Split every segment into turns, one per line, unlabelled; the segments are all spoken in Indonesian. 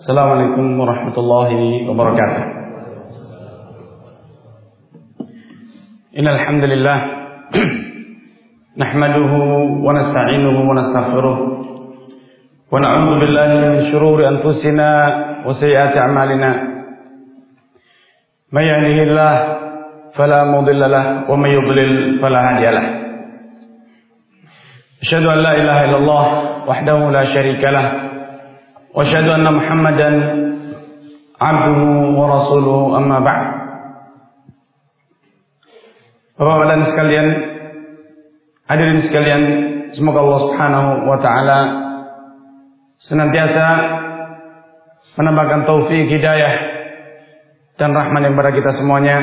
Assalamualaikum warahmatullahi wabarakatuh. Innal hamdalillah nahmaduhu wa nasta'inuhu wa nastaghfiruh wa na'udzu billahi min shururi anfusina wa sayyiati a'malina. May yahdihillahu fala mudilla lahu wa may yudlil fala hadiya lahu. Asyhadu an la ilaha illallah wahdahu la syarika lahu wa asyhadu anna Muhammadan abduhu wa rasuluhu amma ba'd. Bapak dan sekalian, hadirin sekalian, semoga Allah Subhanahu wa taala senantiasa menambahkan taufik, hidayah dan rahmat kepada kita semuanya.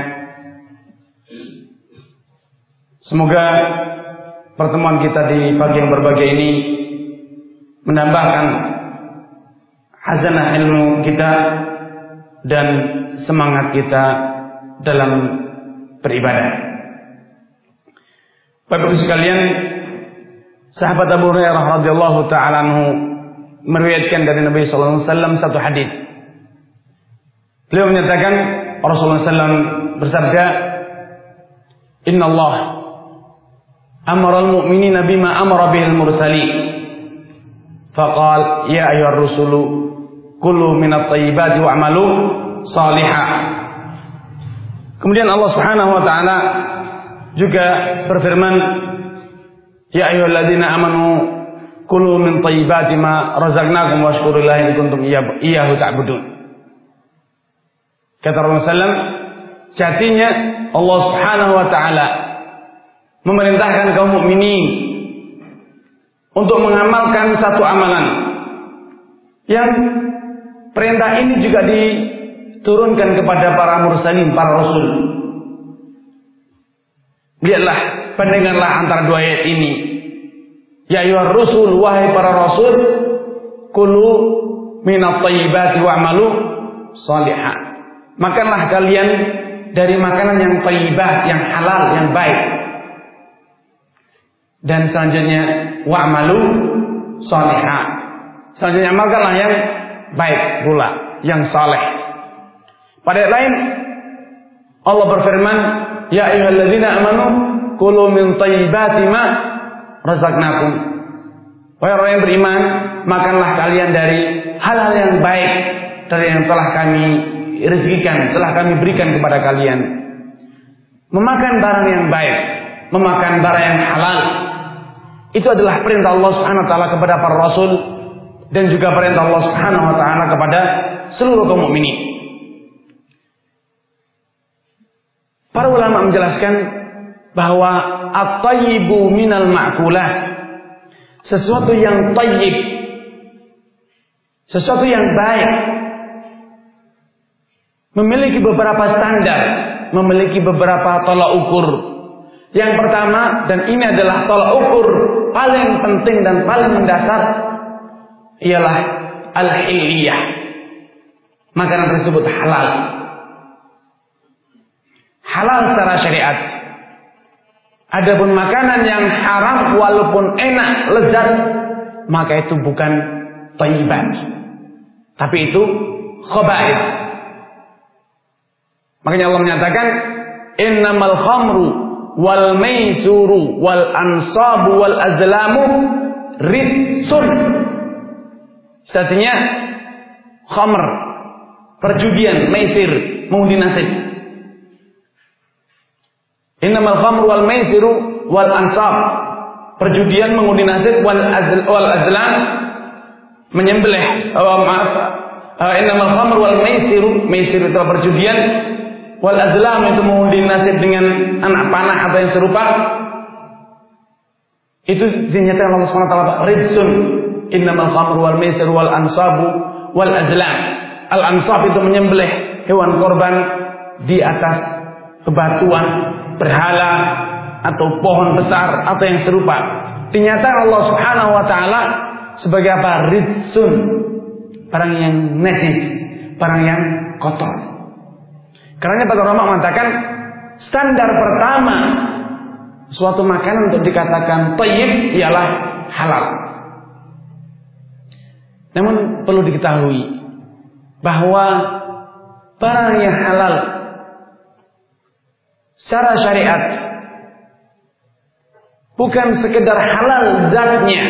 Semoga pertemuan kita di pagi yang berbahagia ini menambahkan hazanah ilmu kita dan semangat kita dalam beribadah. Bapak Ibu sekalian, sahabat Abu Hurairah radhiyallahu taala anhu meriwayatkan dari Nabi sallallahu alaihi wasallam satu hadis. Beliau menyatakan Rasulullah SAW bersabda, "Inna Allah amara al-mu'minina bima amara bihil mursalin. Faqal ya ayyuhar rusulu kulu minat thayyibati wa'malu salihah." Kemudian Allah Subhanahu wa taala juga berfirman, ya ayyuhalladzina amanu kulu min thayyibati ma razaqnakum washkurullaha in kuntum iyyahu ta'budun. Kata Rasulullah SAW, jatinya Allah Subhanahu wa taala memerintahkan kaum mukminin untuk mengamalkan satu amalan yang perintah ini juga diturunkan kepada para mursalin, para rasul. Lihatlah, bandingkanlah antara dua ayat ini. Ya ayyuhar rusul, wahai para rasul, kulu minat thayyibati wa'malu salihah. Makanlah kalian dari makanan yang thayyibah, yang halal, yang baik. Dan selanjutnya wa'malu salihah. Selanjutnya makanlah yang baik pula, yang saleh. Pada ayat lain Allah berfirman, ya ayyuhalladzina amanu kulu min thayyibati ma razaqnakum. Wahai orang yang beriman, makanlah kalian dari hal-hal yang baik dari yang telah kami rezekikan, telah kami berikan kepada kalian. Memakan barang yang baik, memakan barang yang halal, itu adalah perintah Allah Subhanahu wa taala kepada para rasul dan juga perintah Allah Subhanahu wa taala kepada seluruh kaum mukminin. Para ulama menjelaskan bahwa at-thayyibu minal ma'kulah, sesuatu yang thayyib, sesuatu yang baik, memiliki beberapa standar, memiliki beberapa tolak ukur. Yang pertama, dan ini adalah tolak ukur paling penting dan paling mendasar, ialah al-hiliyah. Makanan tersebut halal. Halal secara syariat. Adapun makanan yang haram walaupun enak, lezat, maka itu bukan thayyibat, tapi itu khaba'ith. Makanya Allah menyatakan, innamal khamru wal maisuru wal ansabu wal azlamu ridsun. Artinya khamr, perjudian, maisir, mengundi nasib. Innamal khamru wal maisiru wal ansab, perjudian, mengundi nasib, wal azlam, menyembelih. Innamal khamru wal maisiru, maisir itu perjudian, wal azlam itu mengundi nasib dengan anak panah atau yang serupa. Itu dinyatakan Allah Subhanahu wa taala ridsun. Innamal khamru wal maisiru wal ansabu wal azlam. Al ansab itu menyembelih hewan korban di atas bebatuan, berhala atau pohon besar atau yang serupa. Dinyatakan Allah Subhanahu wa taala sebagai apa? Ridsun, barang yang najis, barang yang kotor. Karena para ulama mengatakan standar pertama suatu makanan untuk dikatakan thayyib ialah halal. Namun perlu diketahui bahwa barang yang halal secara syariat bukan sekedar halal zatnya,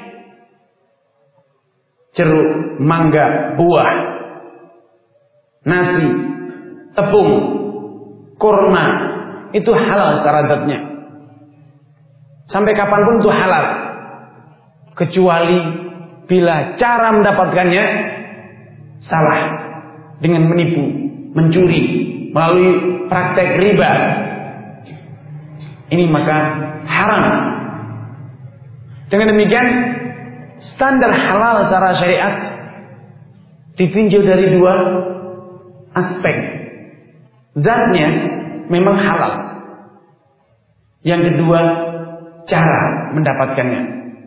jeruk, mangga, buah, nasi, tepung, kurma, itu halal secara zatnya. Sampai kapanpun itu halal, kecuali bila cara mendapatkannya salah, dengan menipu, mencuri, melalui praktek riba. Ini maka haram. Dengan demikian, standar halal secara syariat ditinjau dari dua aspek. Zatnya memang halal. Yang kedua, cara mendapatkannya.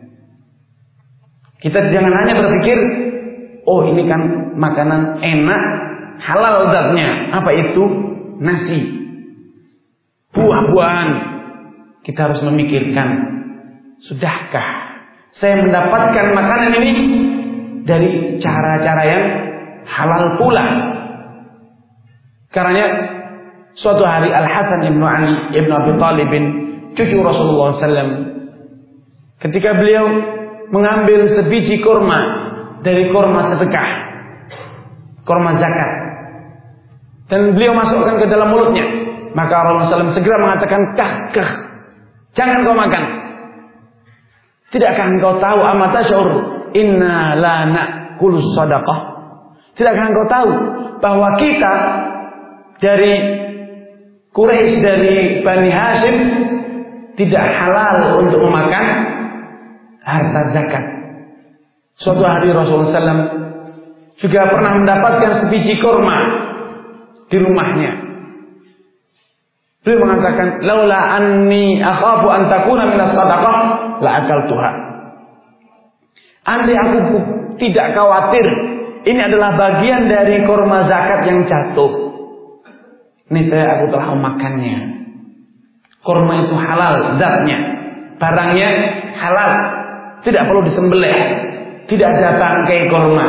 Kita jangan hanya berpikir, oh ini kan makanan enak, halal zatnya. Apa itu? Nasi, buah-buahan. Kita harus memikirkan, sudahkah saya mendapatkan makanan ini dari cara-cara yang halal pula? Karena suatu hari Al-Hasan ibnu Ali ibnu Abi Thalib, cucu Rasulullah SAW, ketika beliau mengambil sebiji kurma dari kurma sedekah, kurma zakat, dan beliau masukkan ke dalam mulutnya, maka Rasulullah SAW segera mengatakan, kah, jangan kau makan. Tidakkah engkau tahu amata syur inna la na'kulu sadaqah? Tidakkah engkau tahu bahwa kita dari Quraisy, dari Bani Hashim, tidak halal untuk memakan harta zakat. Suatu hari Rasulullah SAW juga pernah mendapatkan sebiji kurma di rumahnya. Beliau mengatakan, laula anni akhafu an takuna minas sadaqah la akaltuha. Andai aku tidak khawatir ini adalah bagian dari kurma zakat yang jatuh, niscaya aku telah memakannya. Kurma itu halal zatnya, barangnya halal, tidak perlu disembelih, tidak ada bangkai kurma,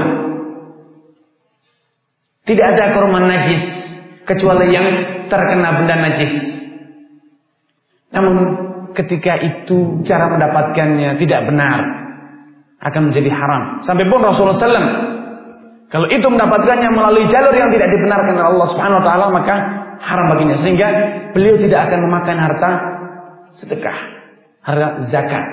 tidak ada kurma najis kecuali yang terkena benda najis. Namun ketika itu cara mendapatkannya tidak benar, akan menjadi haram. Sampai pun Rasulullah SAW, kalau itu mendapatkannya melalui jalur yang tidak dibenarkan oleh Allah Subhanahu Wa Taala, maka haram baginya. Sehingga beliau tidak akan memakan harta sedekah, harta zakat.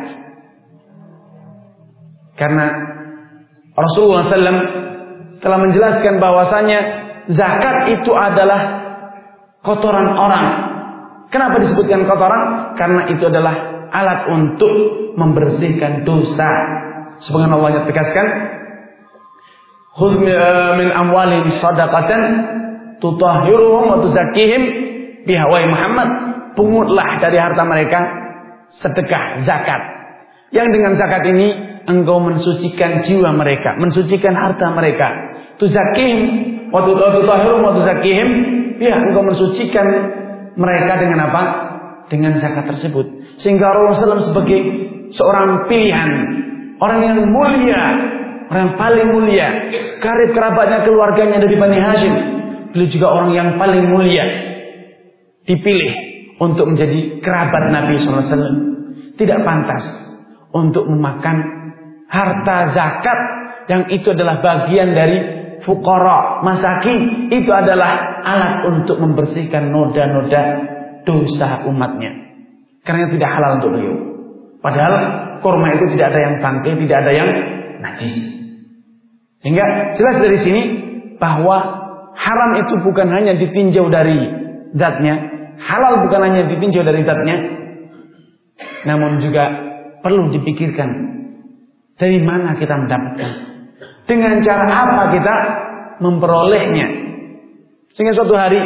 Karena Rasulullah SAW telah menjelaskan bahwasanya zakat itu adalah kotoran orang. Kenapa disebutkan kotoran? Karena itu adalah alat untuk membersihkan dosa. Sebagaimana Allah tegaskan, khudh min amwalihim shadaqatan tutahhiruhum wa tuzakkihim biha. Wahai Muhammad, pungutlah dari harta mereka sedekah, zakat. Yang dengan zakat ini engkau mensucikan jiwa mereka, mensucikan harta mereka. Tuzakkihim wa tutahhiruhum wa tuzakkihim biha. Engkau mensucikan mereka dengan apa? Dengan zakat tersebut. Sehingga Rasulullah SAW sebagai seorang pilihan, orang yang mulia, orang yang paling mulia, karib kerabatnya, keluarganya dari Bani Hashim, beliau juga orang yang paling mulia, dipilih untuk menjadi kerabat Nabi SAW. Tidak pantas untuk memakan harta zakat yang itu adalah bagian dari fuqara, masakin. Itu adalah alat untuk membersihkan noda-noda dosa umatnya, karena tidak halal untuk beliau. Padahal kurma itu tidak ada yang bangkai, tidak ada yang najis. Sehingga jelas dari sini bahwa haram itu bukan hanya ditinjau dari zatnya, halal bukan hanya ditinjau dari zatnya, namun juga perlu dipikirkan dari mana kita mendapatkan, dengan cara apa kita memperolehnya. Sehingga suatu hari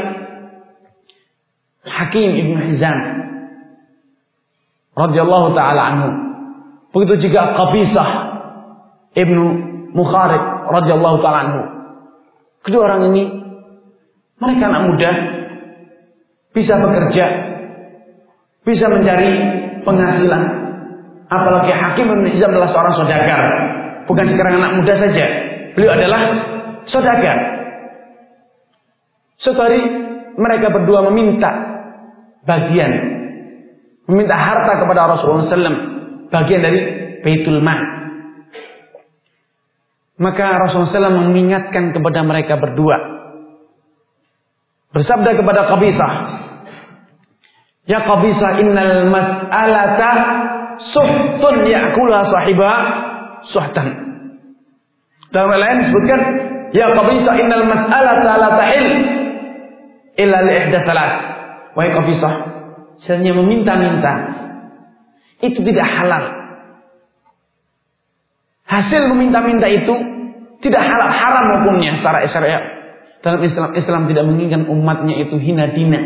Hakim Ibn Hizam radhiyallahu taala anhu, begitu juga Qabisah Ibnu Mukharib radhiyallahu taala anhu, kedua orang ini mereka anak muda, bisa bekerja, bisa mencari penghasilan. Apalagi Hakim Ibn Hizam adalah seorang saudagar, bukan sekarang anak muda saja, beliau adalah saudagar. Suatu hari mereka berdua meminta bagian, meminta harta kepada Rasulullah SAW, bagian dari Baitul Mal. Maka Rasulullah SAW mengingatkan kepada mereka berdua, bersabda kepada Qabisah, ya Qabisah, innal mas'alata suhtun ya'kula sahibah suhtan. Dalam hal lain disebutkan, ya Qabisah, innal mas'alata la tahil illa li ihda thalath. Wahai Qabisah, sebenarnya meminta-minta itu tidak halal. Hasil meminta-minta itu tidak halal, haram hukumnya secara syariat. Dalam Islam tidak menginginkan umatnya itu hina dina.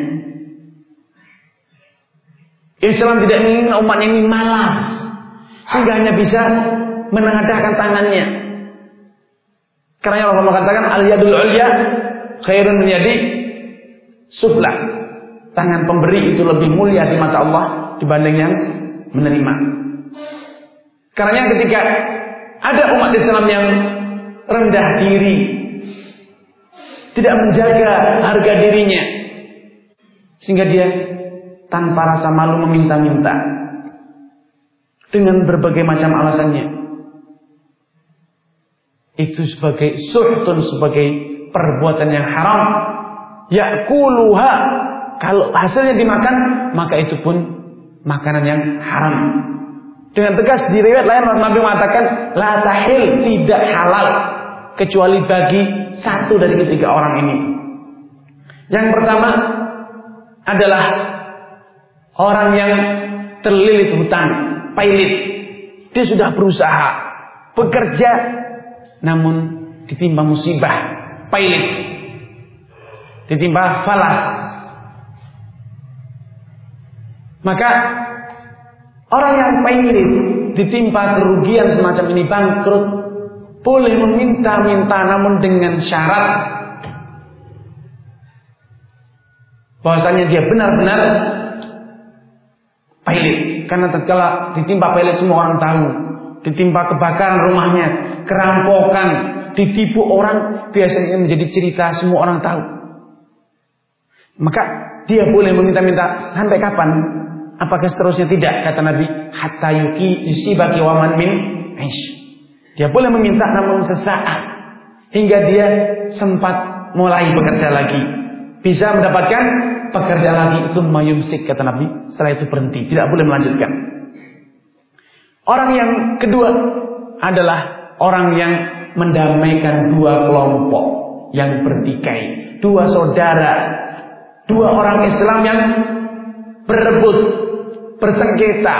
Islam tidak menginginkan umatnya ini malas sehingga hanya bisa menengadahkan tangannya. Karena Allah mengatakan al-yadul ulya khairun min yadi sufla. Tangan pemberi itu lebih mulia di mata Allah dibanding yang menerima. Karena ketika ada umat Islam yang rendah diri, tidak menjaga harga dirinya, sehingga dia tanpa rasa malu meminta-minta dengan berbagai macam alasannya, itu sebagai suhtun, sebagai perbuatan yang haram. Ya'kuluha, kalau hasilnya dimakan, maka itu pun makanan yang haram. Dengan tegas di riwayat lain Nabi mengatakan la tahil, tidak halal kecuali bagi satu dari ketiga orang ini. Yang pertama adalah orang yang terlilit hutang, pailit. Dia sudah berusaha, bekerja, namun ditimpa musibah, pailit, ditimpa falas. Maka orang yang pailit, ditimpa kerugian semacam ini, bangkrut, boleh meminta-minta, namun dengan syarat bahwasanya dia benar-benar pailit. Karena tatkala ditimpa pailit semua orang tahu, ditimpa kebakaran rumahnya, kerampokan, ditipu orang, biasanya menjadi cerita, semua orang tahu. Maka dia boleh meminta-minta sampai kapan? Apakah seterusnya? Tidak, kata Nabi, hatta yusibaki waman min aish. Dia boleh meminta namun sesaat, hingga dia sempat mulai bekerja lagi, bisa mendapatkan pekerja lagi. Tsumma yumsik, kata Nabi, setelah itu berhenti, tidak boleh melanjutkan. Orang yang kedua adalah orang yang mendamaikan dua kelompok yang bertikai, dua saudara, dua orang Islam yang berebut, bersengketa,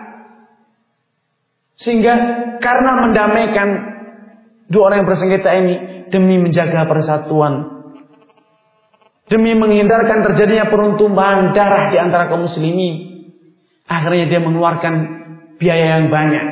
sehingga karena mendamaikan dua orang yang bersengketa ini, demi menjaga persatuan, demi menghindarkan terjadinya peruntuhan darah di antara kaum muslimin, akhirnya dia mengeluarkan biaya yang banyak.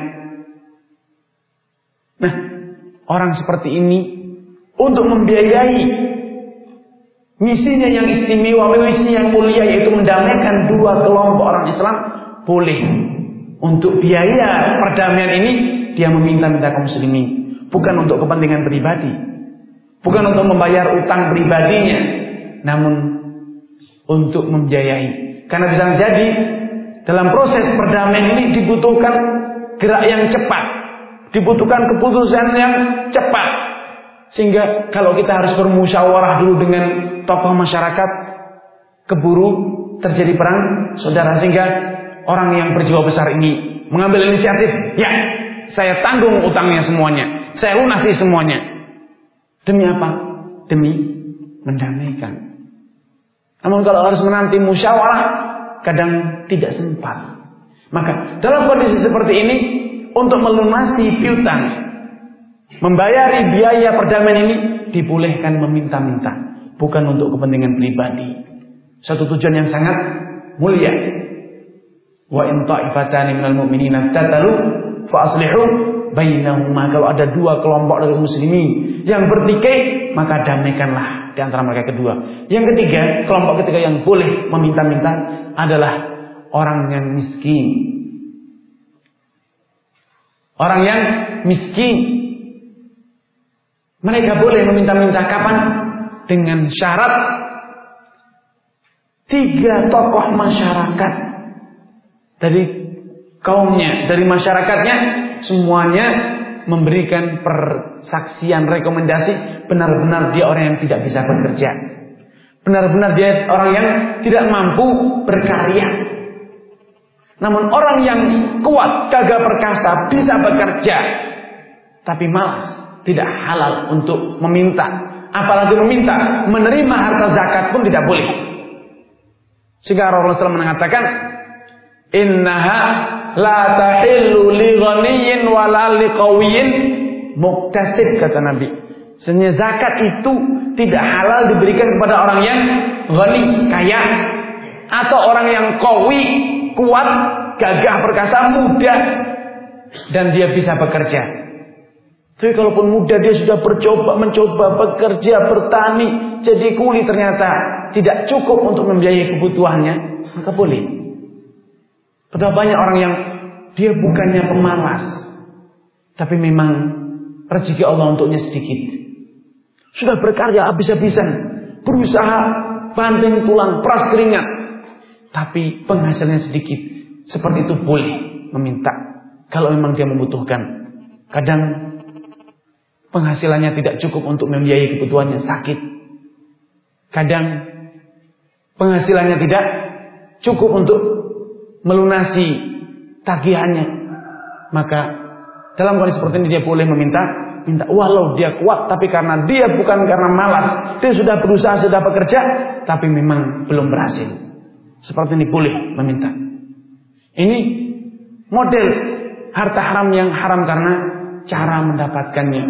Nah, orang seperti ini untuk membiayai misinya yang istimewa, misinya yang mulia, yaitu mendamaikan dua kelompok orang Islam, boleh. Untuk biaya perdamaian ini dia meminta-minta kaum muslimin, bukan untuk kepentingan pribadi, bukan untuk membayar utang pribadinya, namun untuk membiayai. Karena bisa jadi dalam proses perdamaian ini dibutuhkan gerak yang cepat, dibutuhkan keputusan yang cepat. Sehingga kalau kita harus bermusyawarah dulu dengan tokoh masyarakat, keburu terjadi perang saudara, sehingga orang yang berjiwa besar ini mengambil inisiatif, ya, saya tanggung utangnya semuanya, saya lunasi semuanya. Demi apa? Demi mendamaikan. Namun kalau harus menanti musyawarah, kadang tidak sempat. Maka dalam kondisi seperti ini, untuk melunasi piutang, membayari biaya perdamaian ini, dibolehkan meminta-minta, bukan untuk kepentingan pribadi. Satu tujuan yang sangat mulia. Wa in ta'ifatani minal mu'minina tatalu fa aslihu bainahuma. Kalau ada dua kelompok dari muslimin yang bertikai, maka damaikanlah di antara mereka kedua. Yang ketiga, kelompok ketiga yang boleh meminta-minta adalah orang yang miskin. Orang yang miskin, mereka boleh meminta-minta kapan? Dengan syarat 3 tokoh masyarakat dari kaumnya, dari masyarakatnya, semuanya memberikan persaksian, rekomendasi, benar-benar dia orang yang tidak bisa bekerja, benar-benar dia orang yang tidak mampu berkarya. Namun orang yang kuat, gagah perkasa, bisa bekerja, tapi malas, tidak halal untuk meminta, apalagi meminta, menerima harta zakat pun tidak boleh. Sehingga Rasulullah SAW mengatakan, innaha la tahillu li ghaniyyin wala li qawiyyin muktasib, kata Nabi. Sebenarnya zakat itu tidak halal diberikan kepada orang yang ghani, kaya, atau orang yang qawi, kuat, gagah perkasa, muda, dan dia bisa bekerja. Tapi kalaupun muda dia sudah mencoba bekerja, bertani, jadi kuli, ternyata tidak cukup untuk membiayai kebutuhannya, maka boleh. Padahal banyak orang yang dia bukannya pemalas, tapi memang rezeki Allah untuknya sedikit. Sudah berkarya habis-habisan, berusaha banting tulang, peras keringat, tapi penghasilannya sedikit. Seperti itu boleh meminta kalau memang dia membutuhkan. Kadang penghasilannya tidak cukup untuk membiayai kebutuhannya, sakit. Kadang penghasilannya tidak cukup untuk melunasi tagihannya. Maka dalam kondisi seperti ini dia boleh meminta, walau dia kuat, tapi karena dia bukan karena malas, dia sudah berusaha, sudah bekerja, tapi memang belum berhasil. Seperti ini boleh meminta. Ini model harta haram yang haram karena cara mendapatkannya.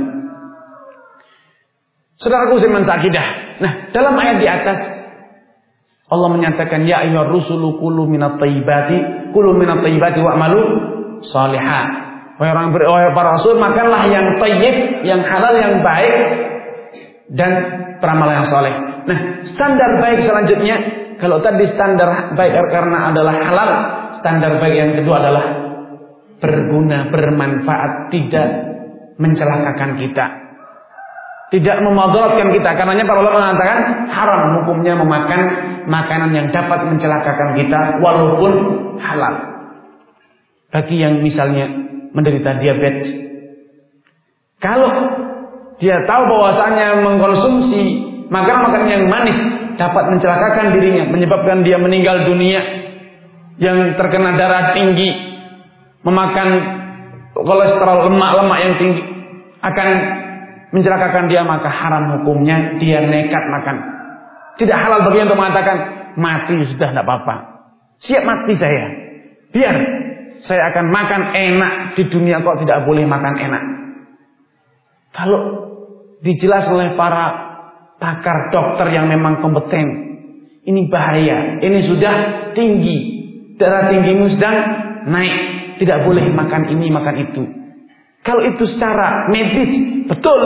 Saudaraku seiman seakidah. Nah, dalam ayat di atas Allah menyatakan, ya ayyuhar rusulu kulu minat thayyibati wa'malu shalihan. Wahai para rasul, makanlah yang thayyib, yang halal, yang baik, dan beramal yang saleh. Nah, standar baik selanjutnya, kalau tadi standar baik karena adalah halal, standar baik yang kedua adalah berguna, bermanfaat, tidak mencelakakan kita, tidak memudaratkan kita. Karenanya para ulama mengatakan haram hukumnya memakan makanan yang dapat mencelakakan kita walaupun halal. Bagi yang misalnya menderita diabetes, kalau dia tahu bahwasanya mengkonsumsi makanan-makanan yang manis dapat mencelakakan dirinya, menyebabkan dia meninggal dunia, yang terkena darah tinggi, memakan kolesterol, lemak yang tinggi, akan mencelakakan dia, maka haram hukumnya dia nekat makan. Tidak halal bagi untuk mengatakan mati sudah tidak apa-apa, siap mati saya, biar saya akan makan enak di dunia, kok tidak boleh makan enak. Kalau dijelas oleh para pakar dokter yang memang kompeten, ini bahaya, ini sudah tinggi, darah tinggimu sedang naik, tidak boleh makan ini, makan itu. Kalau itu secara medis betul,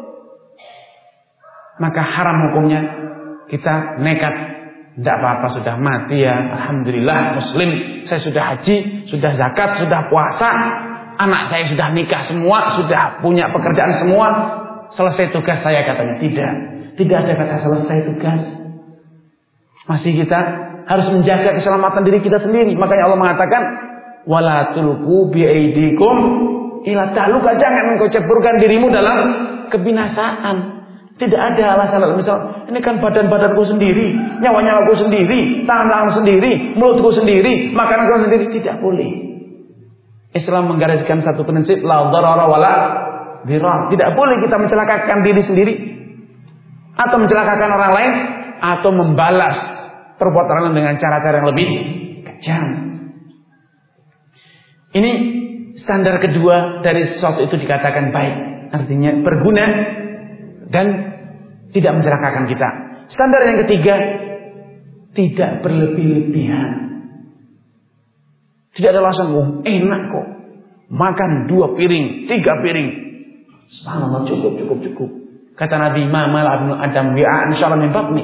maka haram hukumnya kita nekat. Tidak apa-apa, sudah mati ya, alhamdulillah muslim, saya sudah haji, sudah zakat, sudah puasa, anak saya sudah nikah semua, sudah punya pekerjaan semua, selesai tugas saya, katanya. Tidak ada kata selesai tugas. Masih kita harus menjaga keselamatan diri kita sendiri. Makanya Allah mengatakan, wala tulqu biaidikum ila tahluka, jangan engkau ceburkan dirimu dalam kebinasaan. Tidak ada alasan. Misal, ini kan badan-badanku sendiri, nyawa-nyawaku sendiri, tangan-tangan sendiri, mulutku sendiri, makananku sendiri. Tidak boleh. Islam menggariskan satu prinsip, la dharara wala dirar. Tidak boleh kita mencelakakan diri sendiri, atau mencelakakan orang lain, atau membalas perbuatan orang dengan cara-cara yang lebih kejam. Ini standar kedua dari sesuatu itu dikatakan baik, artinya berguna dan tidak mencelakakan kita. Standar yang ketiga, tidak berlebih-lebihan. Tidak ada alasan, enak kok makan 2 piring, 3 piring, subhanallah, cukup. Kata Nabi, ma'mal abnu adam bi'an syarra min batni,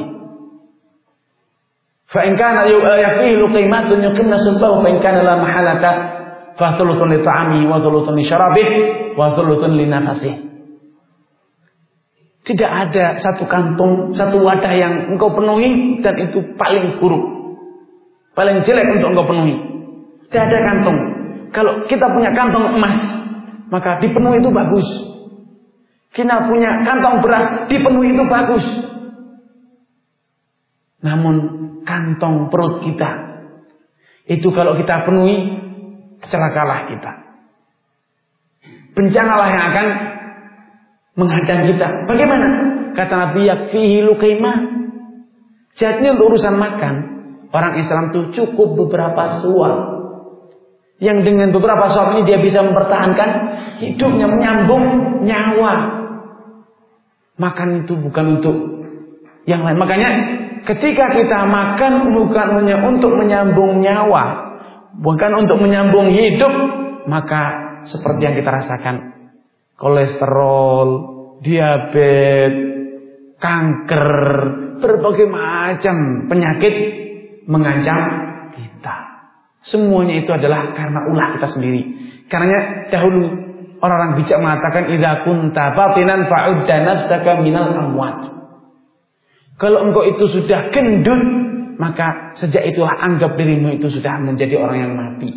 fa in kana yaqilu qimatun yuqimna sulbahu, fa in kana la mahalata fa thuluthun li ta'ami wa thuluthun li syarabihi wa thuluthun li nafasihi. Tidak ada satu kantong, satu wadah yang engkau penuhi dan itu paling buruk, paling jelek untuk engkau penuhi. Tidak ada kantong. Kalau kita punya kantong emas, maka dipenuhi itu bagus. Kita punya kantong beras, dipenuhi itu bagus. Namun kantong perut kita itu kalau kita penuhi, celakalah kita. Bencanalah yang akan menghadang kita. Bagaimana? Kata Nabi, yakfihi luqaimah. Jadi untuk urusan makan, orang Islam itu cukup beberapa suap. Yang dengan beberapa suap ini dia bisa mempertahankan hidupnya, menyambung nyawa. Makan itu bukan untuk yang lain. Makanya ketika kita makan bukan hanya untuk menyambung nyawa, bukan untuk menyambung hidup, maka seperti yang kita rasakan, kolesterol, diabetes, kanker, berbagai macam penyakit mengancam kita. Semuanya itu adalah karena ulah kita sendiri. Karena dahulu orang-orang bijak mengatakan, idza kunta batinan fa'udda nafsaka minal amwat. Kalau engkau itu sudah gendut, maka sejak itulah anggap dirimu itu sudah menjadi orang yang mati.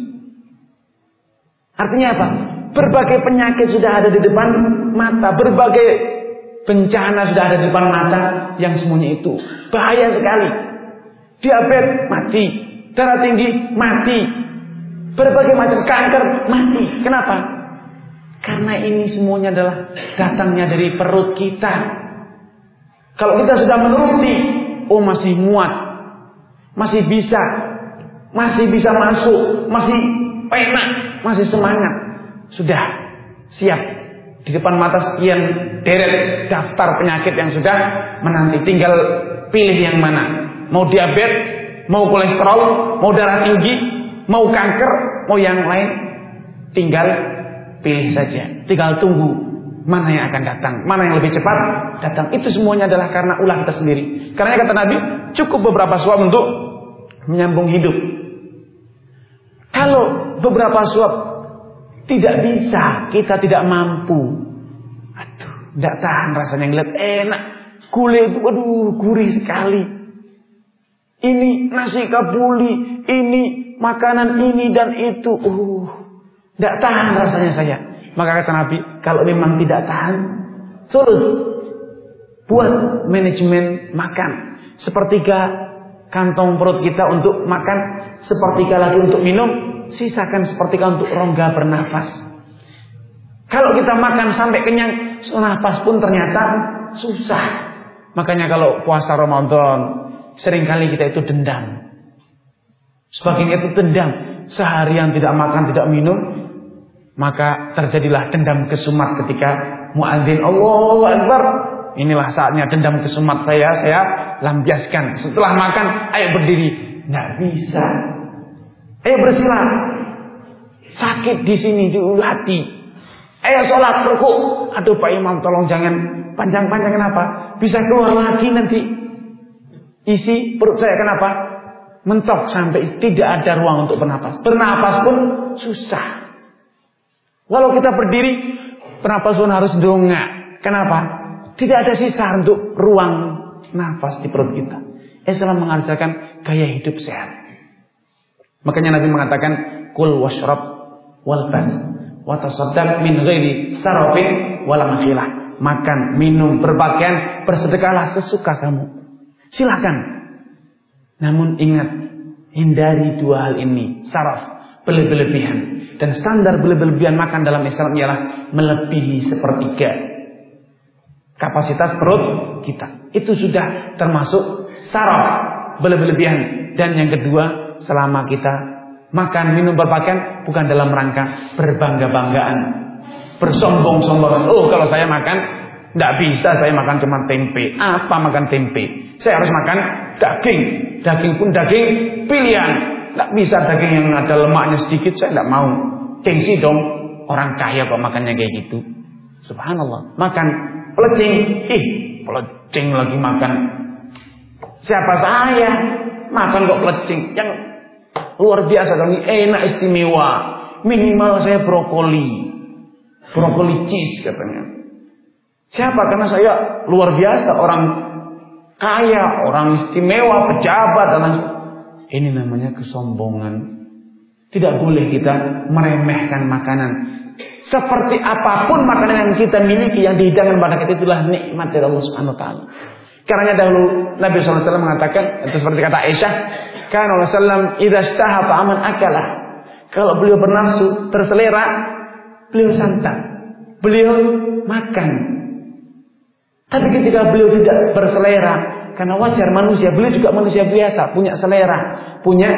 Artinya apa? Berbagai penyakit sudah ada di depan mata, berbagai bencana sudah ada di depan mata, yang semuanya itu bahaya sekali. Diabetes mati, darah tinggi mati, berbagai macam kanker mati. Kenapa? Karena ini semuanya adalah datangnya dari perut kita. Kalau kita sudah menuruti, oh masih muat, masih bisa masuk, masih enak, masih semangat, sudah siap. Di depan mata sekian deret daftar penyakit yang sudah menanti. Tinggal pilih yang mana. Mau diabetes, mau kolesterol, mau darah tinggi, mau kanker, mau yang lain. Tinggal pilih saja. Tinggal tunggu mana yang akan datang, mana yang lebih cepat datang. Itu semuanya adalah karena ulah kita sendiri. Karena kata Nabi, cukup beberapa suap untuk menyambung hidup. Kalau beberapa suap tidak bisa, kita tidak mampu. Aduh, tidak tahan rasanya ngeliat enak. Gulai itu, aduh, gurih sekali. Ini nasi kabuli, ini makanan ini dan itu. Tidak tahan rasanya saya. Maka kata Nabi, kalau memang tidak tahan, terus buat manajemen makan. Sepertiga kantong perut kita untuk makan, sepertiga lagi untuk minum, sisakan sepertiga untuk rongga bernafas. Kalau kita makan sampai kenyang, nafas pun ternyata susah. Makanya kalau puasa Ramadan, seringkali kita itu dendam. Sebagian itu dendam, seharian tidak makan, tidak minum, maka terjadilah dendam kesumat ketika muadzin Allahu Akbar. Inilah saatnya dendam kesumat saya lampiaskan. Setelah makan, ayo berdiri. Nggak bisa. Ayo bersila. Sakit di sini di hati. Ayo sholat rukuk. Aduh Pak Imam, tolong jangan panjang-panjang. Kenapa? Bisa keluar lagi nanti. Isi perut saya kenapa? Mentok sampai tidak ada ruang untuk bernapas. Bernapas pun susah. Walau kita berdiri, bernapas pun harus dongak. Kenapa? Tidak ada sisa untuk ruang nafas di perut kita. Islam mengajarkan gaya hidup sehat. Makanya Nabi mengatakan, kul washrab walbas wa tasaddaq min ghairi sarafin wala makhilah. Makan, minum, berpakaian, bersedekahlah sesuka kamu. Silakan. Namun ingat, hindari dua hal ini. Saraf, berlebihan. Dan standar berlebihan makan dalam Islam ialah melebihi sepertiga kapasitas perut kita. Itu sudah termasuk saraf, berlebihan. Dan yang kedua, selama kita makan, minum, berpakaian, bukan dalam rangka berbangga-banggaan, bersombong-sombongan. Oh, kalau saya makan, tidak bisa saya makan cuma tempe. Apa makan tempe? Saya harus makan daging. Daging pun daging pilihan. Tidak bisa daging yang ada lemaknya sedikit, saya tidak mau. Gengsi dong, orang kaya kok makannya kayak gitu. Subhanallah. Makan pelecing, pelecing lagi makan. Siapa saya? Makan kok pelecing. Yang luar biasa kali, enak istimewa. Minimal saya brokoli cheese katanya. Siapa? Karena saya luar biasa, orang kaya, orang istimewa, pejabat dan lain. Ini namanya kesombongan. Tidak boleh kita meremehkan makanan. Seperti apapun makanan yang kita miliki, yang dihidangkan pada kita, itulah nikmat dari Allah Subhanahu wa taala. Karena dahulu Nabi SAW mengatakan, itu seperti kata Aisyah, kan Allah SAW idza istaha ta'aman akalah. Kalau beliau bernafsu, terselera, beliau santap, beliau makan. Tapi ketika beliau tidak berselera, karena wajar manusia, beliau juga manusia biasa, punya selera, punya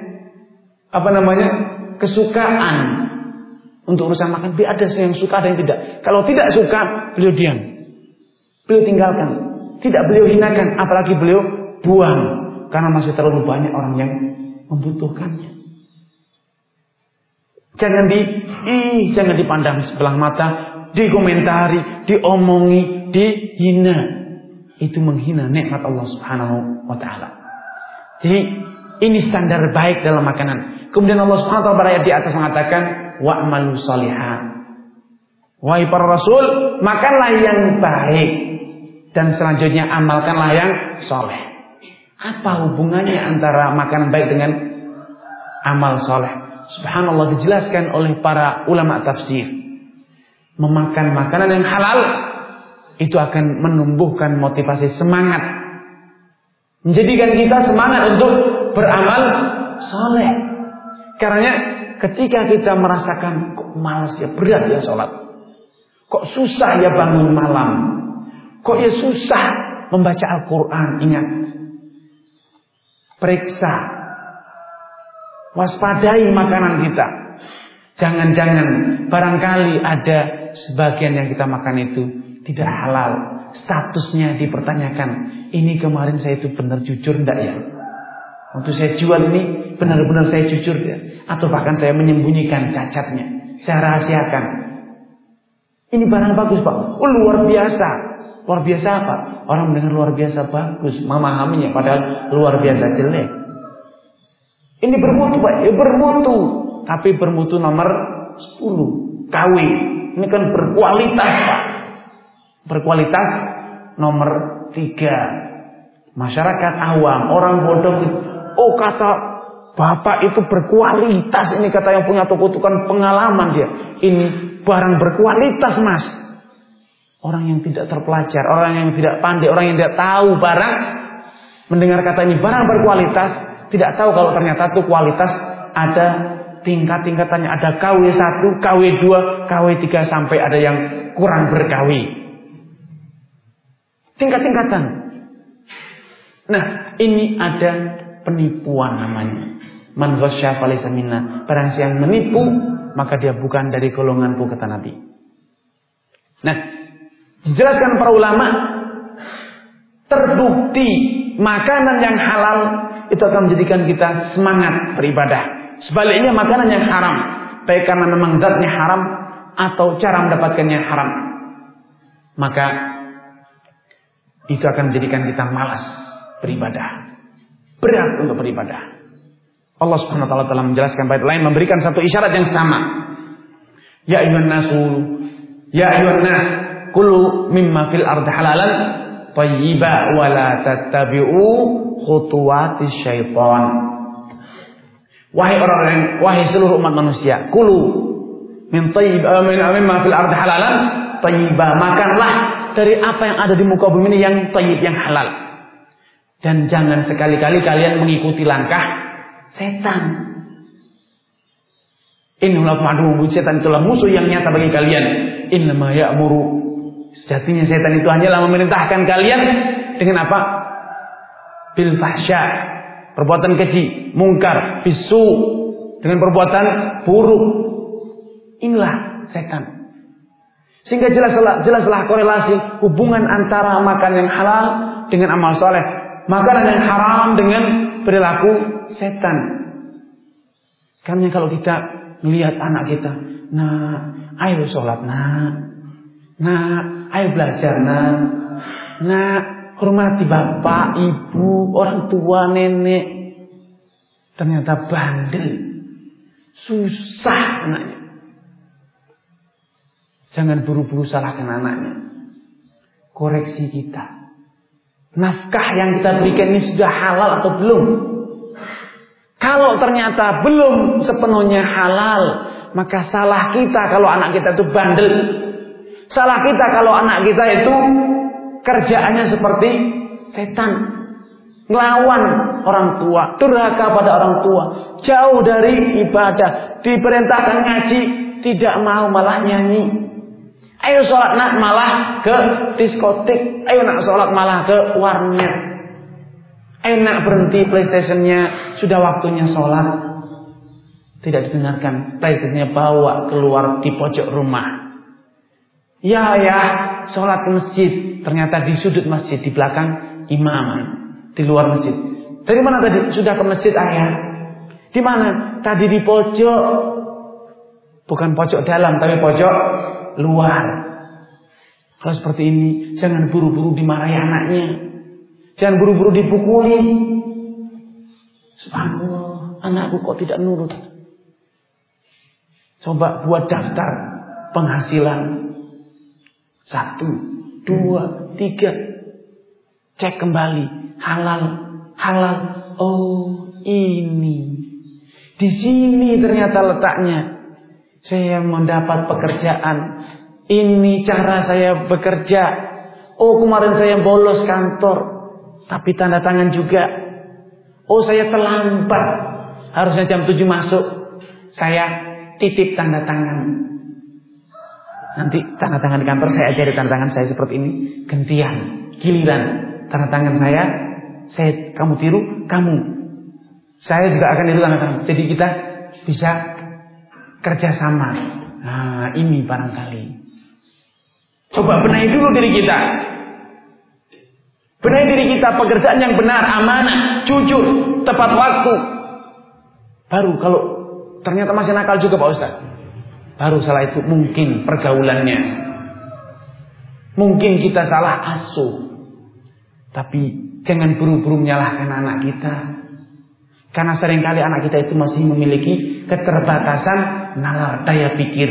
kesukaan untuk urusan makan. Ada yang suka, ada yang tidak. Kalau tidak suka, beliau diam, beliau tinggalkan, tidak beliau hinakan, apalagi beliau buang, karena masih terlalu banyak orang yang membutuhkannya. Jangan dipandang sebelah mata, dikomentari, diomongi, dihina. Itu menghina nikmat Allah Subhanahu wa taala. Jadi ini standar baik dalam makanan. Kemudian Allah Subhanahu wa taala berayat di atas mengatakan wa'malu shalihan. Wahai para rasul, makanlah yang baik dan selanjutnya amalkanlah yang soleh. Apa hubungannya antara makanan baik dengan amal soleh? Subhanallah, dijelaskan oleh para ulama tafsir. Memakan makanan yang halal itu akan menumbuhkan motivasi semangat, menjadikan kita semangat untuk beramal soleh. Karena ketika kita merasakan kok malas ya, berat ya sholat, kok susah ya bangun malam, kok ya susah membaca Al-Quran, ingat, periksa, waspadai makanan kita. Jangan-jangan barangkali ada sebagian yang kita makan itu tidak halal, statusnya dipertanyakan. Ini kemarin saya itu benar jujur enggak ya? Waktu saya jual ini benar-benar saya jujur ya? Atau bahkan saya menyembunyikan cacatnya, saya rahasiakan. Ini barang bagus Pak. Oh luar biasa. Luar biasa apa? Orang mendengar luar biasa bagus, memahaminya, padahal luar biasa jelek. Ini bermutu Pak, ya bermutu. Tapi bermutu nomor 10, KW. Ini kan berkualitas Pak. Berkualitas nomor 3. Masyarakat awam, orang bodoh, oh kata Bapak itu berkualitas. Ini kata yang punya toko itu kan pengalaman dia. Ini barang berkualitas Mas. Orang yang tidak terpelajar, orang yang tidak pandai, orang yang tidak tahu barang, mendengar kata ini barang berkualitas, tidak tahu kalau ternyata itu kualitas ada tingkat-tingkatannya. Ada KW1, KW2, KW3 sampai ada yang kurang berKW. Tingkat-tingkatan. Nah, ini ada penipuan namanya. Man ghasya falaysa minna. Barang siapa menipu, maka dia bukan dari golonganku, kata Nabi. Nah, dijelaskan para ulama, terbukti makanan yang halal itu akan menjadikan kita semangat beribadah. Sebaliknya makanan yang haram, baik karena memang zatnya haram atau cara mendapatkannya haram, maka itu akan menjadikan kita malas beribadah, berat untuk beribadah. Allah Subhanahu wa taala telah menjelaskan ayat lain, memberikan satu isyarat yang sama. Ya ayyuhan nas, kulu mimma fil ardi halalan thayyiba wa la tattabi'u khutuwatis syaitan. Wahai seluruh umat manusia, kulu mimma fil ardi halalan thayyiba, makanlah dari apa yang ada di muka bumi ini yang thayyib, yang halal. Dan jangan sekali-kali kalian mengikuti langkah setan. Innahu ma'duwwun, setan itulah musuh yang nyata bagi kalian. Innama ya'muru, sejatinya setan itu hanyalah memerintahkan kalian dengan apa? Bil fahsya, perbuatan keji, mungkar, bisu, dengan perbuatan buruk. Inilah setan. Sehingga jelaslah korelasi hubungan antara makan yang halal dengan amal soleh, makanan yang haram dengan perilaku setan. Karena kalau kita melihat anak kita, nah, ayo sholat, nah, ayo belajar, nah, hormati bapak, ibu, orang tua, nenek. Ternyata bandel, susah anaknya. Jangan buru-buru salahkan anaknya. koreksi kita. Nafkah yang kita berikan ini sudah halal atau belum? Kalau ternyata belum sepenuhnya halal, maka salah kita kalau anak kita itu bandel. Salah kita kalau anak kita itu kerjaannya seperti setan. Ngelawan orang tua, durhaka pada orang tua, jauh dari ibadah, diperintahkan ngaji, tidak mau malah nyanyi. Ayo sholat nak malah ke diskotik, ayo nak sholat malah ke warnet. Enak berhenti PlayStation-nya, sudah waktunya sholat. Tidak didengarkan, PlayStation-nya bawa keluar di pojok rumah. Ya, sholat ke masjid. Ternyata di sudut masjid, di belakang imam. Di luar masjid. Dari mana tadi? Sudah ke masjid ayah. Di mana? Tadi di pojok. Bukan pojok dalam, tapi pojok luar. Kalau seperti ini, jangan buru-buru dimarahi anaknya. Jangan buru-buru dipukuli. Subhanallah, anakku kok tidak nurut. Coba buat daftar penghasilan. 1, 2, 3. Cek kembali. Halal. Oh, ini. Di sini ternyata letaknya. Saya mendapat pekerjaan. Ini cara saya bekerja. Oh, kemarin saya bolos kantor. Tapi tanda tangan juga. Oh, saya terlambat. Harusnya jam 7 masuk. Saya titip tanda tangan. Nanti tanda tangan di kantor saya ajari tanda tangan saya seperti ini. Gantian, giliran. Tanda tangan saya kamu tiru, kamu. Saya juga akan tiru tanda tangan. Jadi kita bisa kerjasama. Nah, ini barangkali. Coba benahi dulu diri kita. Benahi diri kita, pekerjaan yang benar, amanah, jujur, tepat waktu. Baru kalau ternyata masih nakal juga Pak Ustaz. Baru salah itu mungkin pergaulannya. Mungkin kita salah asuh. Tapi jangan buru-buru menyalahkan anak kita. Karena seringkali anak kita itu masih memiliki keterbatasan nalar, daya pikir.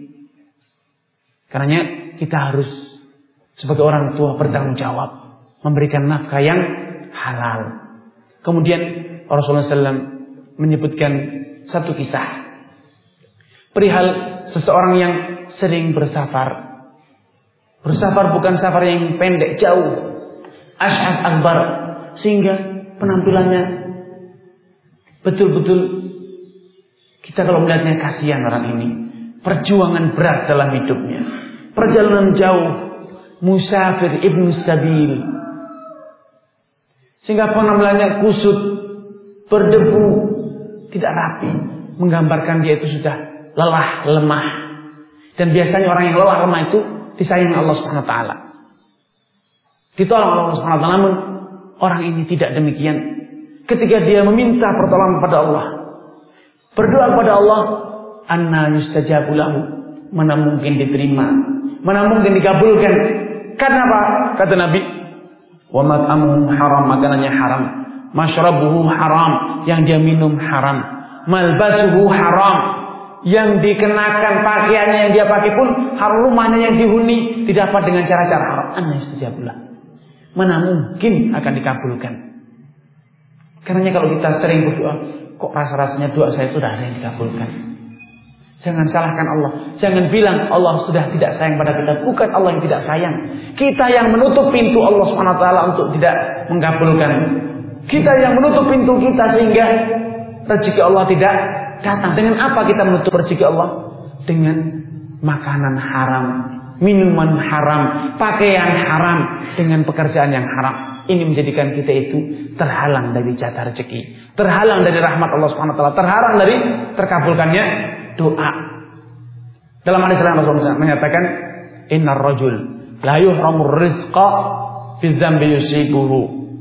Karenanya kita harus sebagai orang tua bertanggung jawab. Memberikan nafkah yang halal. Kemudian Rasulullah SAW menyebutkan satu kisah. Perihal seseorang yang sering bersafar. Bersafar bukan safar yang pendek, jauh. Ash'ath akbar, sehingga penampilannya betul-betul kita kalau melihatnya kasihan orang ini. Perjuangan berat dalam hidupnya, perjalanan jauh, musafir ibnu sabil, sehingga penampilannya kusut, berdebu, tidak rapi, menggambarkan dia itu sudah lelah, lemah. Dan biasanya orang yang lelah, lemah itu disayangi Allah Subhanahu wa taala. Ditolong Allah Subhanahu wa taala, namun orang ini tidak demikian. Ketika dia meminta pertolongan kepada Allah, berdoa kepada Allah, anna yustajabu lahu, mana mungkin diterima, mana mungkin dikabulkan. Karena apa? Kata Nabi, wa mat'amuhu haram, makanannya haram, masyrabuhu haram, yang dia minum haram, malbasuhu haram, yang dikenakan pakaiannya yang dia pakai pun haram, rumahnya yang dihuni didapat dengan cara-cara haram. Anna yustajabu lahu, mana mungkin akan dikabulkan. Karena kalau kita sering berdoa, kok rasa-rasanya doa saya itu tidak ada yang dikabulkan. Jangan salahkan Allah. Jangan bilang Allah sudah tidak sayang pada kita. Bukan Allah yang tidak sayang. Kita yang menutup pintu Allah SWT untuk tidak mengabulkan. Kita yang menutup pintu kita sehingga rezeki Allah tidak datang. Dengan apa kita menutup rezeki Allah? Dengan makanan haram, minuman haram, pakaian haram, dengan pekerjaan yang haram. Ini menjadikan kita itu terhalang dari jatah rezeki, terhalang dari rahmat Allah Subhanahu wa taala, terhalang dari terkabulkannya doa. Dalam hadis lain Rasulullah menyatakan, innar rajul la yuhramur rizqa fi dzambi yusibuhu.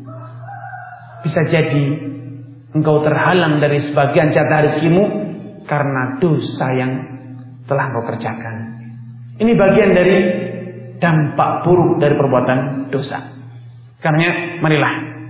Bisa jadi engkau terhalang dari sebagian jatah rezekimu karena dosa yang telah engkau kerjakan. Ini bagian dari dampak buruk dari perbuatan dosa. Karena marilah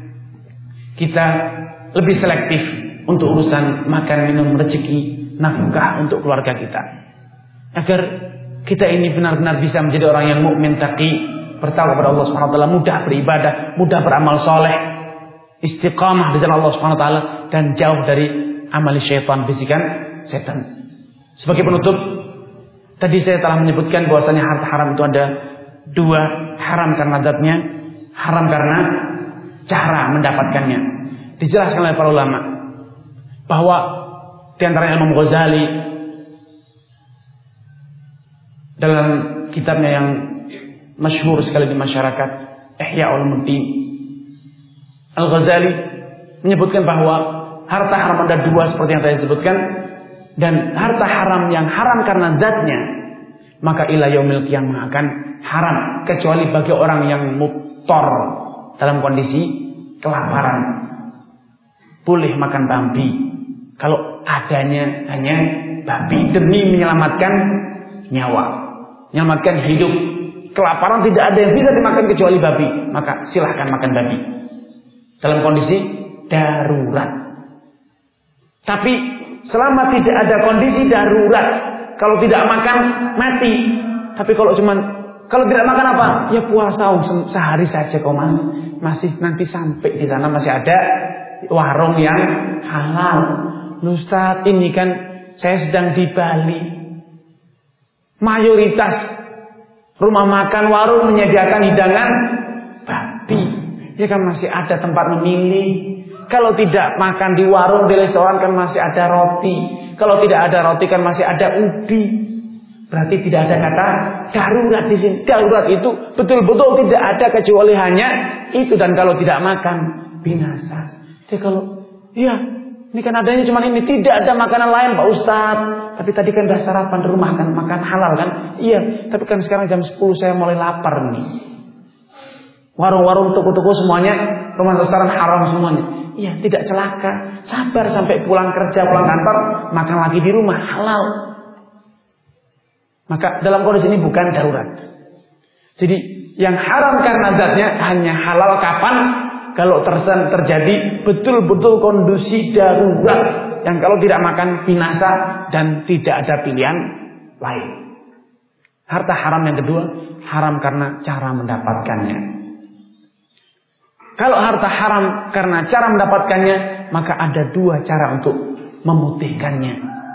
kita lebih selektif untuk urusan makan, minum, rezeki, nafkah untuk keluarga kita, agar kita ini benar-benar bisa menjadi orang yang mukmin taqi, bertakwa kepada Allah Subhanahu wa taala, mudah beribadah, mudah beramal soleh, istiqamah di jalan Allah Subhanahu wa taala, dan jauh dari amal syaitan, bisikan setan. Sebagai penutup, tadi saya telah menyebutkan bahwasanya harta haram itu ada dua, haram karena zatnya, haram karena cara mendapatkannya. Dijelaskan oleh para ulama bahwa di antaranya Imam Ghazali dalam kitabnya yang masyhur sekali di masyarakat, Ihya Ulumuddin, Al-Ghazali menyebutkan bahwa harta haram ada dua seperti yang saya sebutkan, dan harta haram yang haram karena zatnya maka ila yaumil qiyamah akan haram, kecuali bagi orang yang muttor dalam kondisi kelaparan. Boleh makan babi kalau adanya hanya babi demi menyelamatkan nyawa, menyelamatkan hidup. Kelaparan tidak ada yang bisa dimakan kecuali babi, maka silahkan makan babi dalam kondisi darurat. Tapi selama tidak ada kondisi darurat, kalau tidak makan mati. Tapi kalau tidak makan apa? Ya puasa sehari saja kok mas. Masih nanti sampai di sana masih ada warung yang halal. Ustaz, ini kan saya sedang di Bali. Mayoritas rumah makan warung menyediakan hidangan babi. Ya kan masih ada tempat memilih. Kalau tidak makan di warung, di restoran kan masih ada roti. Kalau tidak ada roti kan masih ada ubi. Berarti tidak ada kata darurat di sini. Darurat itu betul-betul tidak ada kecuali hanya itu, dan kalau tidak makan binasa. Jadi kalau ini kan adanya cuma ini, tidak ada makanan lain Pak Ustaz. Tapi tadi kan udah sarapan di rumah kan, makan halal kan? Iya, tapi kan sekarang jam 10 saya mulai lapar nih. Warung-warung, toko-toko semuanya, rumah restoran haram semuanya. Iya, tidak celaka. Sabar sampai pulang kerja, pulang kantor, makan lagi di rumah, halal. Maka dalam kondisi ini bukan darurat. Jadi yang haram karena zatnya hanya halal kapan? Kalau terjadi betul-betul kondisi darurat, yang kalau tidak makan binasa dan tidak ada pilihan lain. Harta haram yang kedua, haram karena cara mendapatkannya. Kalau harta haram karena cara mendapatkannya, maka ada dua cara untuk memutihkannya.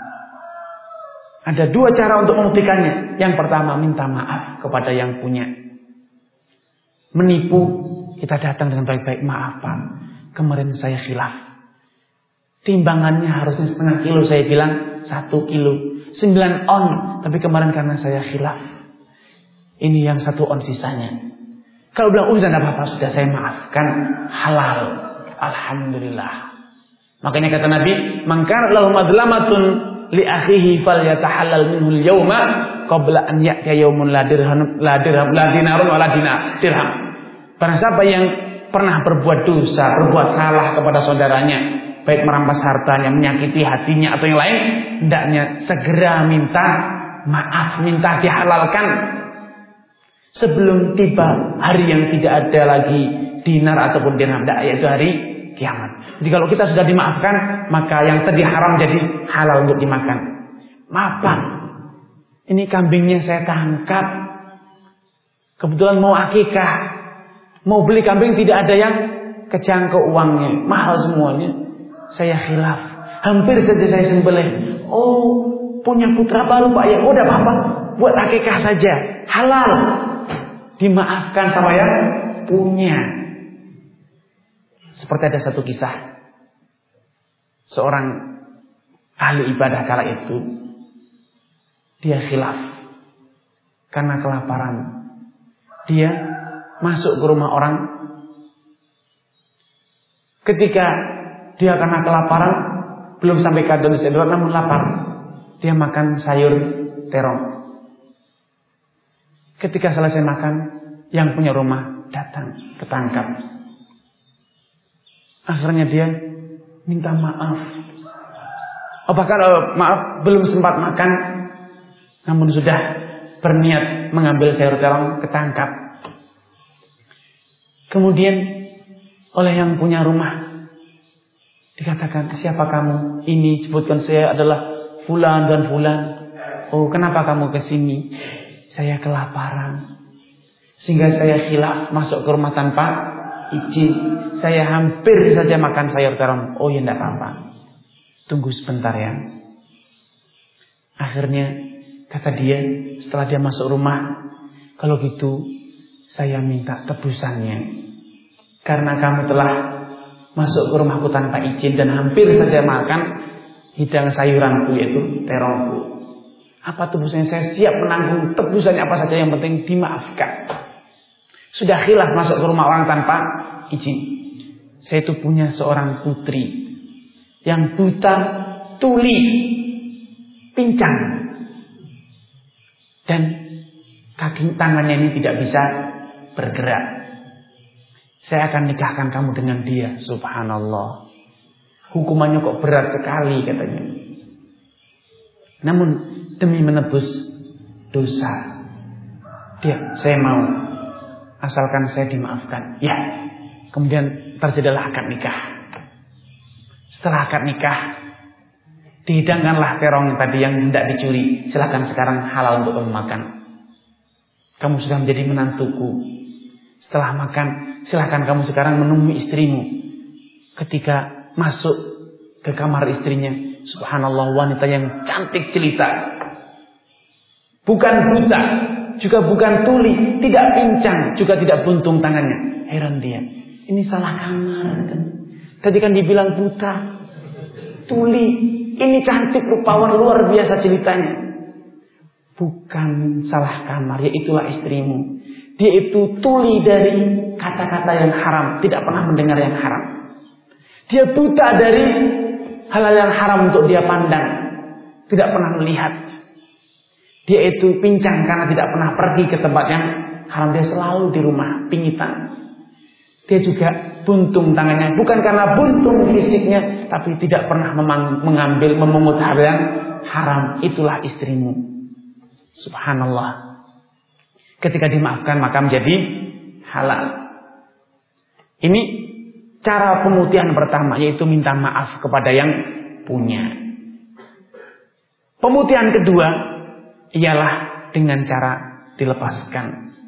Ada dua cara untuk memutihkannya. Yang pertama, minta maaf kepada yang punya. Menipu, kita datang dengan baik-baik, maaf Pak, kemarin saya khilaf. Timbangannya harusnya 0,5 kilo, saya bilang 1 kilo. 9 on, tapi kemarin karena saya khilaf, ini yang 1 on sisanya. Kalau bilang, tidak apa-apa, sudah saya maafkan, halal. Alhamdulillah. Makanya kata Nabi, man kana lahu madlamatun li akhihi falyatahallal minhu al-yawma qabla an ya'tiya yawmun la dinarun wa la dirham. Barang siapa yang pernah berbuat dosa, berbuat salah kepada saudaranya, baik merampas hartanya, menyakiti hatinya atau yang lain, hendaknya segera minta maaf, minta dihalalkan sebelum tiba hari yang tidak ada lagi dinar ataupun dirham, yaitu hari kiamat. Jadi kalau kita sudah dimaafkan, maka yang tadi haram jadi halal untuk dimakan. Maaf Pak, ini kambingnya saya tangkap, kebetulan mau akikah, mau beli kambing tidak ada yang kejangkau uangnya, mahal semuanya. Saya khilaf, hampir saja saya sembelih. Oh, punya putra baru Pak ya, udah apa-apa, buat akikah saja, halal. Dimaafkan sama yang punya. Seperti ada satu kisah, seorang ahli ibadah kala itu, dia khilaf karena kelaparan. Dia masuk ke rumah orang. Ketika dia karena kelaparan, belum sampai kadon sedot namun lapar, dia makan sayur terong. Ketika selesai makan, yang punya rumah datang, ketangkap. Akhirnya dia minta maaf. Bahkan maaf, belum sempat makan, namun sudah berniat mengambil sayur terong, ketangkap. Kemudian oleh yang punya rumah dikatakan, siapa kamu? Ini sebutkan saya adalah fulan dan fulan. Oh, kenapa kamu kesini? Saya kelaparan. Sehingga saya khilaf masuk ke rumah tanpa izin. Saya hampir saja makan sayur terong. Oh ya, tidak apa-apa. Tunggu sebentar ya. Akhirnya kata dia, setelah dia masuk rumah, kalau gitu saya minta tebusannya. Karena kamu telah masuk ke rumahku tanpa izin dan hampir saja makan hidang sayuranku, yaitu terongku. Apa tebusannya? Saya siap menanggung tebusannya apa saja, yang penting dimaafkan. Sudah khilaf masuk ke rumah orang tanpa izin. Saya itu punya seorang putri yang buta, tuli, pincang, dan kaki tangannya ini tidak bisa bergerak. Saya akan nikahkan kamu dengan dia. Subhanallah. Hukumannya kok berat sekali katanya. Namun demi menebus dosa, saya mau, asalkan saya dimaafkan. Ya. Kemudian terjadilah akad nikah. Setelah akad nikah, dihidangkanlah terong tadi yang hendak dicuri. Silakan sekarang halal untuk kamu makan. Kamu sudah menjadi menantuku. Setelah makan, silakan kamu sekarang menemui istrimu. Ketika masuk ke kamar istrinya, subhanallah, wanita yang cantik jelita, bukan buta, juga bukan tuli, tidak pincang, juga tidak buntung tangannya. Heran dia, ini salah kamar kan? Tadi kan dibilang buta, tuli, ini cantik rupawan luar biasa jelitanya. Bukan salah kamar, yaitulah istrimu. Dia itu tuli dari kata-kata yang haram, tidak pernah mendengar yang haram. Dia buta dari hal-hal yang haram untuk dia pandang, tidak pernah melihat. Dia itu pincang karena tidak pernah pergi ke tempat yang haram. Dia selalu di rumah, pingitan. Dia juga buntung tangannya, bukan karena buntung fisiknya, tapi tidak pernah mengambil, memungut hal yang haram. Itulah istrimu. Subhanallah. Ketika dimaafkan maka menjadi halal. Ini cara pemutihan pertama, yaitu minta maaf kepada yang punya. Pemutihan kedua ialah dengan cara dilepaskan,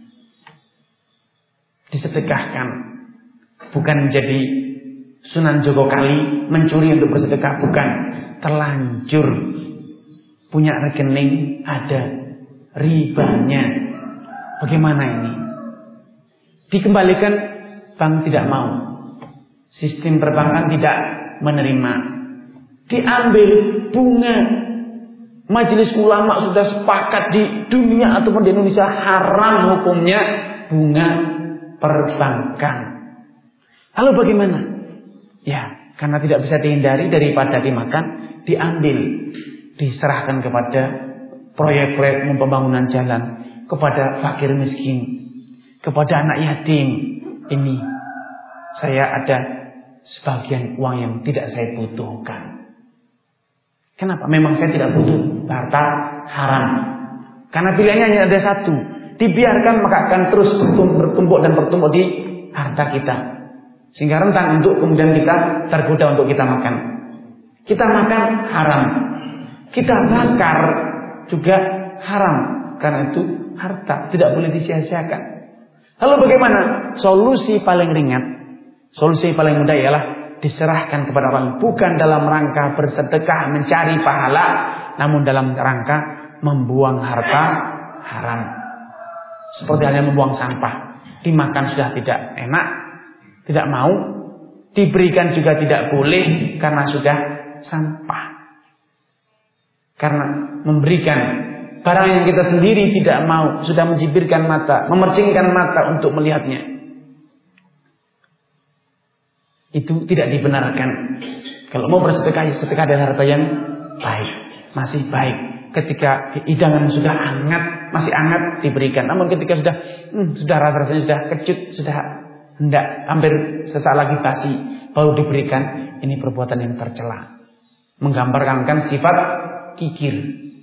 disedekahkan. Bukan menjadi Sunan Jogokali mencuri untuk bersedekah, bukan. Terlanjur punya rekening ada ribanya. Bagaimana ini? Dikembalikan, bank tidak mau. Sistem perbankan tidak menerima. Diambil bunga. Majelis ulama sudah sepakat di dunia ataupun di Indonesia haram hukumnya bunga perbankan. Lalu bagaimana? Ya, karena tidak bisa dihindari, daripada dimakan, diambil, diserahkan kepada proyek-proyek pembangunan jalan, kepada fakir miskin, kepada anak yatim. Ini saya ada sebagian uang yang tidak saya butuhkan. Kenapa? Memang saya tidak butuh harta haram. Karena pilihannya hanya ada satu. Dibiarkan maka akan terus bertumpuk dan bertumpuk di harta kita. Sehingga rentan untuk kemudian kita tergoda untuk kita makan. Kita makan haram. Kita bakar juga haram. Karena itu harta tidak boleh disia-siakan. Lalu bagaimana? Solusi paling ringan, solusi paling mudah ialah diserahkan kepada orang, bukan dalam rangka bersedekah mencari pahala, namun dalam rangka membuang harta haram. Seperti halnya membuang sampah, dimakan sudah tidak enak, tidak mau, diberikan juga tidak boleh karena sudah sampah. Karena memberikan barang yang kita sendiri tidak mau, sudah menjibirkan mata, memercingkan mata untuk melihatnya, itu tidak dibenarkan. Kalau mau bersedekah, sedekah dari harta yang baik, masih baik. Ketika hidangan sudah hangat, masih hangat diberikan. Namun ketika sudah rasanya sudah kecut, sudah hendak hampir sesaat lagi basi, baru diberikan, ini perbuatan yang tercela, menggambarkan sifat kikir.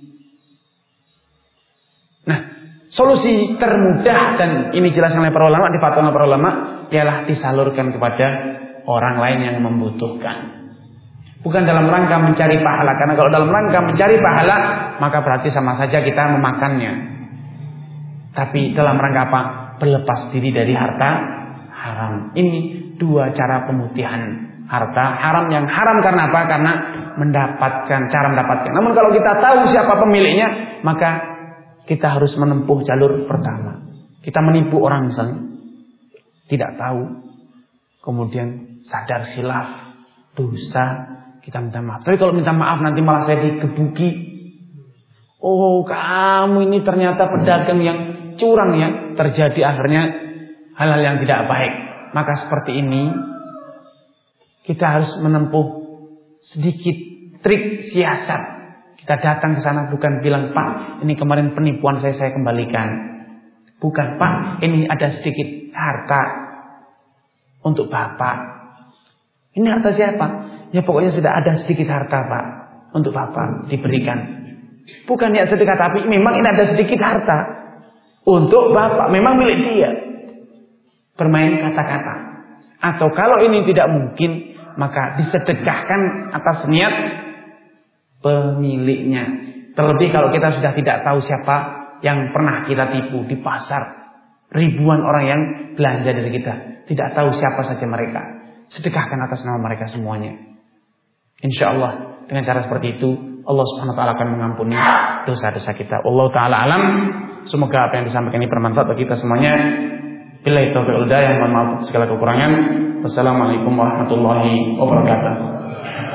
Nah, solusi termudah dan ini dijelaskan oleh para ulama, difatwakan oleh para ulama, ialah disalurkan kepada orang lain yang membutuhkan. Bukan dalam rangka mencari pahala, karena kalau dalam rangka mencari pahala maka berarti sama saja kita memakannya. Tapi dalam rangka apa? berlepas diri dari harta haram. Ini dua cara pemutihan harta haram. Yang haram karena apa? Karena cara mendapatkan. Namun kalau kita tahu siapa pemiliknya, maka kita harus menempuh jalur pertama. Kita menipu orang misalnya, tidak tahu, kemudian sadar khilaf, dosa, kita minta maaf. Tapi kalau minta maaf nanti malah saya digebuki. Oh, kamu ini ternyata pedagang yang curang ya. Terjadi akhirnya hal-hal yang tidak baik. Maka seperti ini kita harus menempuh sedikit trik siasat. Kita datang ke sana bukan bilang, Pak, ini kemarin penipuan saya kembalikan. Bukan, Pak, ini ada sedikit harta untuk Bapak. Ini harta siapa? Ya pokoknya sudah ada sedikit harta, Pak, untuk Bapak diberikan. Bukan ya sedekah, tapi memang ini ada sedikit harta untuk Bapak, memang milik dia. Bermain kata-kata. Atau kalau ini tidak mungkin, maka disedekahkan atas niat pemiliknya. Terlebih kalau kita sudah tidak tahu siapa yang pernah kita tipu di pasar. Ribuan orang yang belanja dari kita, tidak tahu siapa saja mereka. Sedekahkan atas nama mereka semuanya. Insya Allah dengan cara seperti itu Allah Subhanahu wa taala akan mengampuni dosa-dosa kita. Allah taala alam. Semoga apa yang disampaikan ini bermanfaat bagi kita semuanya. Billahi taufiq wal hidayah. Mohon maaf segala kekurangan. Wassalamualaikum warahmatullahi wabarakatuh.